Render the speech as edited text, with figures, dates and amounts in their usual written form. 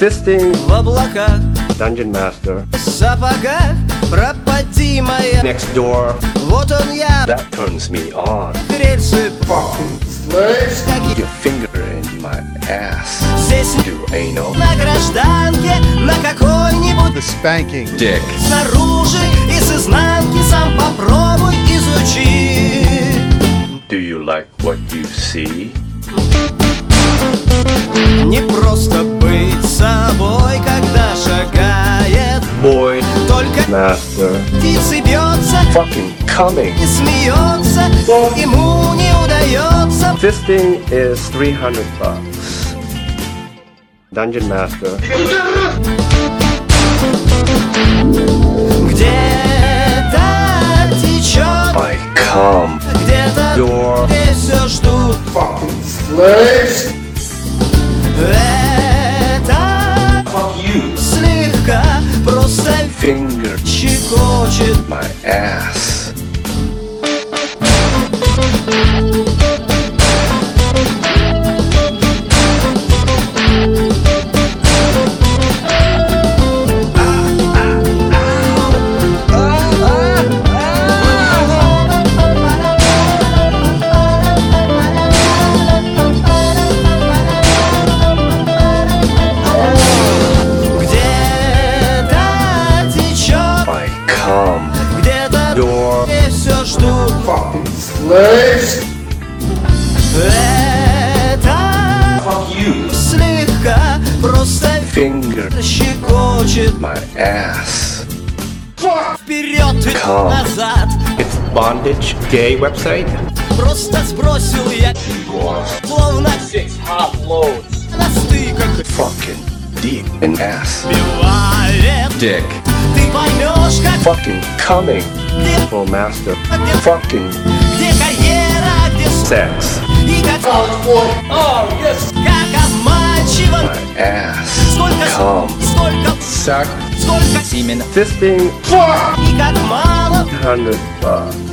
Fisting. В облаках, Dungeon Master. в сапогах, пропади моя. Next door. Вот он я, That turns me on. рельсы, Your finger in my ass. здесь Do anal. на гражданке, на какой-нибудь The spanking. Dick. снаружи и с изнанки сам попробуй изучи. Do you like what you see? Не просто быть собой, когда шагает Boy. только Master. птицы бьется Fucking coming. и смеется, ему не удается. Fisting is $300. Dungeon Master. Где-то течет, I come. где-то Your здесь все ждут. Это слегка просто finger щекочет. my ass. Где-то течет, I come. где-то Your здесь все ждут. Это слегка просто finger щекочет. my ass. Вперед и Come. назад. It's bondage gay website. Просто сбросил я, словно на стыках. Fucking deep in ass. Бывает, Dick. ты поймешь, как Fucking coming. где, Full master. Fucking где карьера, где sex. и как обманчиво. My ass. Сколько, Come. сколько, Suck. сколько Fisting и как мало. $100.